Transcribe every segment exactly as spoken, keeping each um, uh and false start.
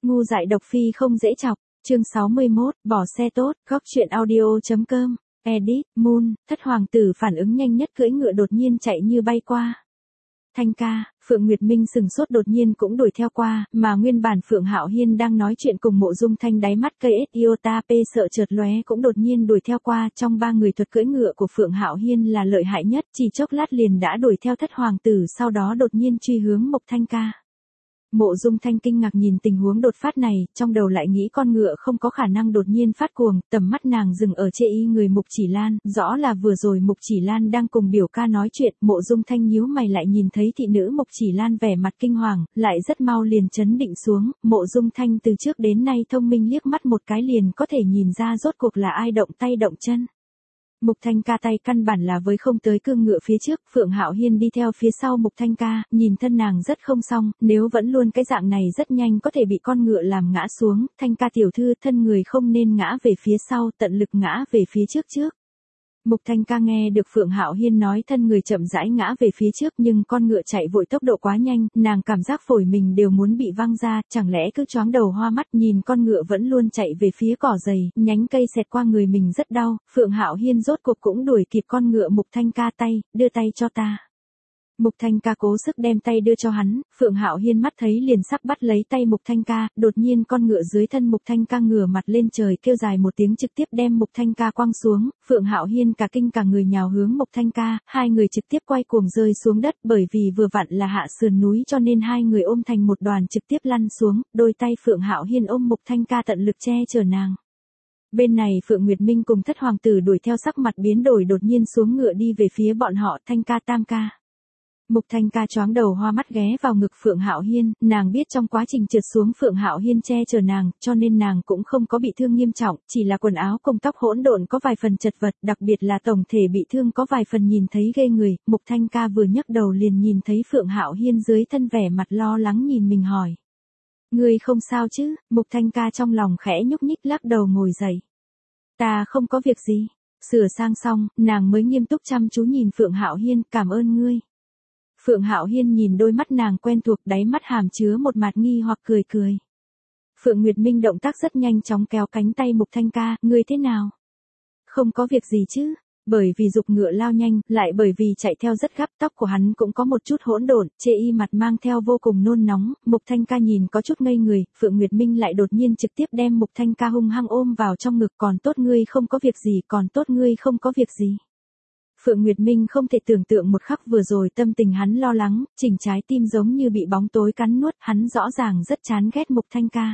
Ngu dại độc phi không dễ chọc, chương sáu mươi mốt, bỏ xe tốt, góc chuyện audio.com, edit, Moon, thất hoàng tử phản ứng nhanh nhất cưỡi ngựa đột nhiên chạy như bay qua. Thanh ca, Phượng Nguyệt Minh sừng sốt đột nhiên cũng đuổi theo qua, mà nguyên bản Phượng Hạo Hiên đang nói chuyện cùng Mộ Dung Thanh đáy mắt cây ét iota p sợ chợt lóe cũng đột nhiên đuổi theo qua, trong ba người thuật cưỡi ngựa của Phượng Hạo Hiên là lợi hại nhất, chỉ chốc lát liền đã đuổi theo thất hoàng tử, sau đó đột nhiên truy hướng Mộc Thanh ca. Mộ Dung Thanh kinh ngạc nhìn tình huống đột phát này, trong đầu lại nghĩ con ngựa không có khả năng đột nhiên phát cuồng, tầm mắt nàng dừng ở chê y người Mục Chỉ Lan, rõ là vừa rồi Mục Chỉ Lan đang cùng biểu ca nói chuyện, Mộ Dung Thanh nhíu mày lại nhìn thấy thị nữ Mục Chỉ Lan vẻ mặt kinh hoàng, lại rất mau liền chấn định xuống, Mộ Dung Thanh từ trước đến nay thông minh liếc mắt một cái liền có thể nhìn ra rốt cuộc là ai động tay động chân. Mục Thanh ca tay căn bản là với không tới cương ngựa phía trước, Phượng Hạo Hiên đi theo phía sau Mục Thanh ca, nhìn thân nàng rất không xong, nếu vẫn luôn cái dạng này rất nhanh có thể bị con ngựa làm ngã xuống, Thanh ca tiểu thư thân người không nên ngã về phía sau, tận lực ngã về phía trước trước. Mục Thanh ca nghe được Phượng Hạo Hiên nói thân người chậm rãi ngã về phía trước nhưng con ngựa chạy vội tốc độ quá nhanh, nàng cảm giác phổi mình đều muốn bị văng ra, chẳng lẽ cứ choáng đầu hoa mắt nhìn con ngựa vẫn luôn chạy về phía cỏ dày, nhánh cây xẹt qua người mình rất đau, Phượng Hạo Hiên rốt cuộc cũng đuổi kịp con ngựa Mục Thanh ca tay, đưa tay cho ta. Mục Thanh ca cố sức đem tay đưa cho hắn, Phượng Hạo Hiên mắt thấy liền sắp bắt lấy tay Mục Thanh ca, đột nhiên con ngựa dưới thân Mục Thanh ca ngửa mặt lên trời kêu dài một tiếng trực tiếp đem Mục Thanh ca quăng xuống, Phượng Hạo Hiên cả kinh cả người nhào hướng Mục Thanh ca, hai người trực tiếp quay cuồng rơi xuống đất bởi vì vừa vặn là hạ sườn núi cho nên hai người ôm thành một đoàn trực tiếp lăn xuống, đôi tay Phượng Hạo Hiên ôm Mục Thanh ca tận lực che chở nàng. Bên này Phượng Nguyệt Minh cùng thất hoàng tử đuổi theo sắc mặt biến đổi đột nhiên xuống ngựa đi về phía bọn họ Thanh ca tam ca. Mục Thanh ca choáng đầu hoa mắt ghé vào ngực Phượng Hạo Hiên, nàng biết trong quá trình trượt xuống Phượng Hạo Hiên che chở nàng, cho nên nàng cũng không có bị thương nghiêm trọng, chỉ là quần áo cùng tóc hỗn độn có vài phần chật vật, đặc biệt là tổng thể bị thương có vài phần nhìn thấy ghê người. Mục Thanh ca vừa nhấc đầu liền nhìn thấy Phượng Hạo Hiên dưới thân vẻ mặt lo lắng nhìn mình hỏi: "Ngươi không sao chứ?" Mục Thanh ca trong lòng khẽ nhúc nhích lắc đầu ngồi dậy. "Ta không có việc gì." Sửa sang xong, nàng mới nghiêm túc chăm chú nhìn Phượng Hạo Hiên, "Cảm ơn ngươi." Phượng Hạo Hiên nhìn đôi mắt nàng quen thuộc, đáy mắt hàm chứa một mạt nghi hoặc cười cười. Phượng Nguyệt Minh động tác rất nhanh chóng kéo cánh tay Mục Thanh ca, "Ngươi thế nào? Không có việc gì chứ?" Bởi vì dục ngựa lao nhanh, lại bởi vì chạy theo rất gấp, tóc của hắn cũng có một chút hỗn độn, chê y mặt mang theo vô cùng nôn nóng, Mục Thanh ca nhìn có chút ngây người, Phượng Nguyệt Minh lại đột nhiên trực tiếp đem Mục Thanh ca hung hăng ôm vào trong ngực, "Còn tốt ngươi không có việc gì, còn tốt ngươi không có việc gì." Phượng Nguyệt Minh không thể tưởng tượng một khắc vừa rồi tâm tình hắn lo lắng, chỉnh trái tim giống như bị bóng tối cắn nuốt, hắn rõ ràng rất chán ghét Mục Thanh ca.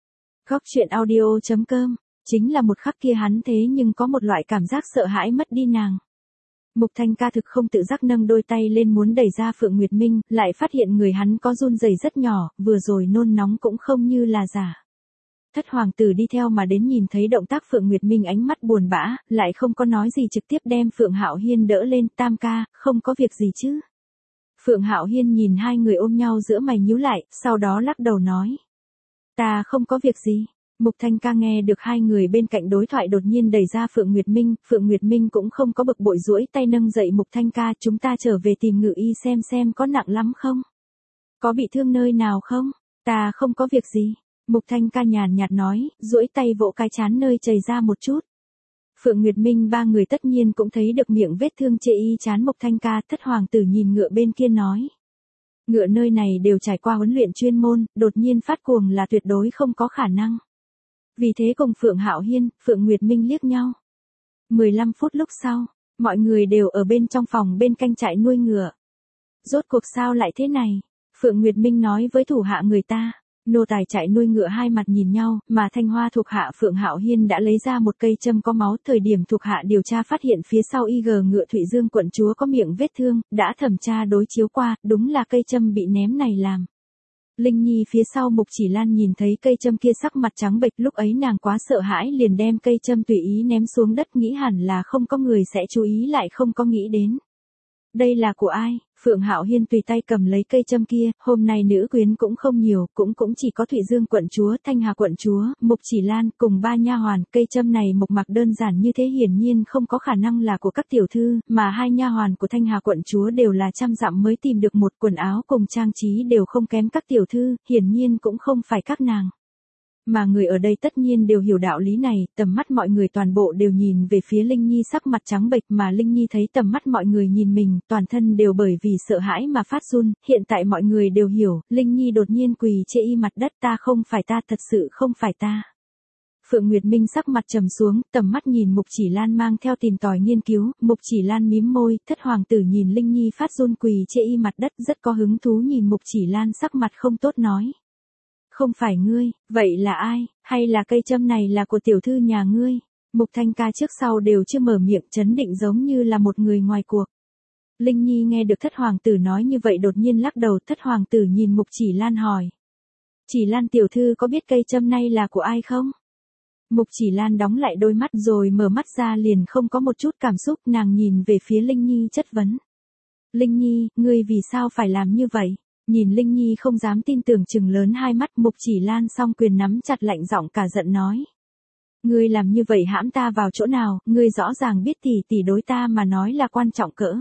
Góc chuyện audio.com, chính là một khắc kia hắn thế nhưng có một loại cảm giác sợ hãi mất đi nàng. Mục Thanh ca thực không tự giác nâng đôi tay lên muốn đẩy ra Phượng Nguyệt Minh, lại phát hiện người hắn có run rẩy rất nhỏ, vừa rồi nôn nóng cũng không như là giả. Thất hoàng tử đi theo mà đến nhìn thấy động tác Phượng Nguyệt Minh ánh mắt buồn bã, lại không có nói gì trực tiếp đem Phượng Hạo Hiên đỡ lên, "Tam ca, không có việc gì chứ?" Phượng Hạo Hiên nhìn hai người ôm nhau giữa mày nhíu lại, sau đó lắc đầu nói: "Ta không có việc gì." Mục Thanh ca nghe được hai người bên cạnh đối thoại đột nhiên đẩy ra Phượng Nguyệt Minh, Phượng Nguyệt Minh cũng không có bực bội duỗi tay nâng dậy Mục Thanh ca, "Chúng ta trở về tìm ngự y xem xem có nặng lắm không? Có bị thương nơi nào không?" "Ta không có việc gì." Mục Thanh ca nhàn nhạt nói, duỗi tay vỗ cái trán nơi chảy ra một chút. Phượng Nguyệt Minh ba người tất nhiên cũng thấy được miệng vết thương chê y trán Mục Thanh ca, thất hoàng tử nhìn ngựa bên kia nói: "Ngựa nơi này đều trải qua huấn luyện chuyên môn, đột nhiên phát cuồng là tuyệt đối không có khả năng." Vì thế cùng Phượng Hạo Hiên, Phượng Nguyệt Minh liếc nhau. mười lăm phút lúc sau, mọi người đều ở bên trong phòng bên canh trại nuôi ngựa. "Rốt cuộc sao lại thế này?" Phượng Nguyệt Minh nói với thủ hạ người ta. Nô tài chạy nuôi ngựa hai mặt nhìn nhau, mà Thanh Hoa thuộc hạ Phượng Hạo Hiên đã lấy ra một cây châm có máu, thời điểm thuộc hạ điều tra phát hiện phía sau y giê ngựa Thụy Dương quận chúa có miệng vết thương, đã thẩm tra đối chiếu qua, đúng là cây châm bị ném này làm. Linh Nhi phía sau Mục Chỉ Lan nhìn thấy cây châm kia sắc mặt trắng bệch, lúc ấy nàng quá sợ hãi liền đem cây châm tùy ý ném xuống đất, nghĩ hẳn là không có người sẽ chú ý lại không có nghĩ đến. "Đây là của ai?" Phượng Hạo Hiên tùy tay cầm lấy cây châm kia, hôm nay nữ quyến cũng không nhiều, cũng cũng chỉ có Thụy Dương quận chúa, Thanh Hà quận chúa, Mục Chỉ Lan, cùng ba nha hoàn, cây châm này mộc mạc đơn giản như thế hiển nhiên không có khả năng là của các tiểu thư, mà hai nha hoàn của Thanh Hà quận chúa đều là trăm dặm mới tìm được một, quần áo cùng trang trí đều không kém các tiểu thư, hiển nhiên cũng không phải các nàng. Mà người ở đây tất nhiên đều hiểu đạo lý này, tầm mắt mọi người toàn bộ đều nhìn về phía Linh Nhi sắc mặt trắng bệch, mà Linh Nhi thấy tầm mắt mọi người nhìn mình, toàn thân đều bởi vì sợ hãi mà phát run, hiện tại mọi người đều hiểu, Linh Nhi đột nhiên quỳ chê y mặt đất, ta không phải ta, thật sự không phải ta. Phượng Nguyệt Minh sắc mặt trầm xuống, tầm mắt nhìn Mục Chỉ Lan mang theo tìm tòi nghiên cứu, Mục Chỉ Lan mím môi, thất hoàng tử nhìn Linh Nhi phát run quỳ chê y mặt đất rất có hứng thú nhìn Mục Chỉ Lan sắc mặt không tốt nói. Không phải ngươi, vậy là ai, hay là cây châm này là của tiểu thư nhà ngươi? Mục Thanh Ca trước sau đều chưa mở miệng, trấn định giống như là một người ngoài cuộc. Linh Nhi nghe được thất hoàng tử nói như vậy đột nhiên lắc đầu, thất hoàng tử nhìn Mục Chỉ Lan hỏi. Chỉ Lan tiểu thư có biết cây châm này là của ai không? Mục Chỉ Lan đóng lại đôi mắt rồi mở mắt ra liền không có một chút cảm xúc, nàng nhìn về phía Linh Nhi chất vấn. Linh Nhi, ngươi vì sao phải làm như vậy? Nhìn Linh Nhi không dám tin tưởng trừng lớn hai mắt, Mục Chỉ Lan song quyền nắm chặt lạnh giọng cả giận nói. Ngươi làm như vậy hãm ta vào chỗ nào, ngươi rõ ràng biết tỷ tỷ đối ta mà nói là quan trọng cỡ.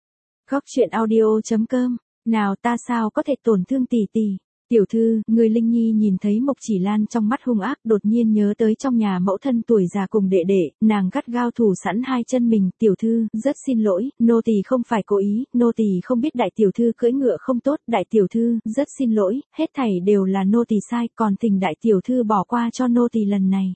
Góc truyện audio chấm com, nào ta sao có thể tổn thương tỷ tỷ. Tiểu thư, người Linh Nhi nhìn thấy Mục Chỉ Lan trong mắt hung ác, đột nhiên nhớ tới trong nhà mẫu thân tuổi già cùng đệ đệ, nàng gắt gao thủ sẵn hai chân mình, tiểu thư, rất xin lỗi, nô tỳ không phải cố ý, nô tỳ không biết đại tiểu thư cưỡi ngựa không tốt, đại tiểu thư, rất xin lỗi, hết thảy đều là nô tỳ sai, còn thỉnh đại tiểu thư bỏ qua cho nô tỳ lần này.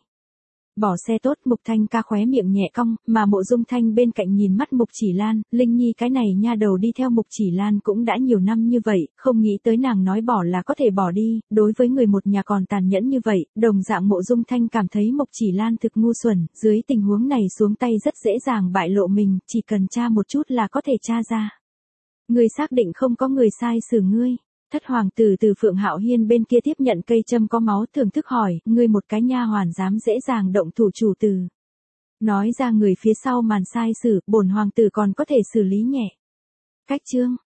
Bỏ xe tốt, Mục Thanh Ca khóe miệng nhẹ cong, mà Mộ Dung Thanh bên cạnh nhìn mắt Mục Chỉ Lan, Linh Nhi cái này nha đầu đi theo Mục Chỉ Lan cũng đã nhiều năm như vậy, không nghĩ tới nàng nói bỏ là có thể bỏ đi, đối với người một nhà còn tàn nhẫn như vậy, đồng dạng Mộ Dung Thanh cảm thấy Mục Chỉ Lan thực ngu xuẩn, dưới tình huống này xuống tay rất dễ dàng bại lộ mình, chỉ cần tra một chút là có thể tra ra. Người xác định không có người sai xử ngươi. Thất hoàng tử từ Phượng Hạo Hiên bên kia tiếp nhận cây châm có máu, thưởng thức hỏi, ngươi một cái nha hoàn dám dễ dàng động thủ chủ tử. Nói ra người phía sau màn sai xử, bổn hoàng tử còn có thể xử lý nhẹ. Cách chương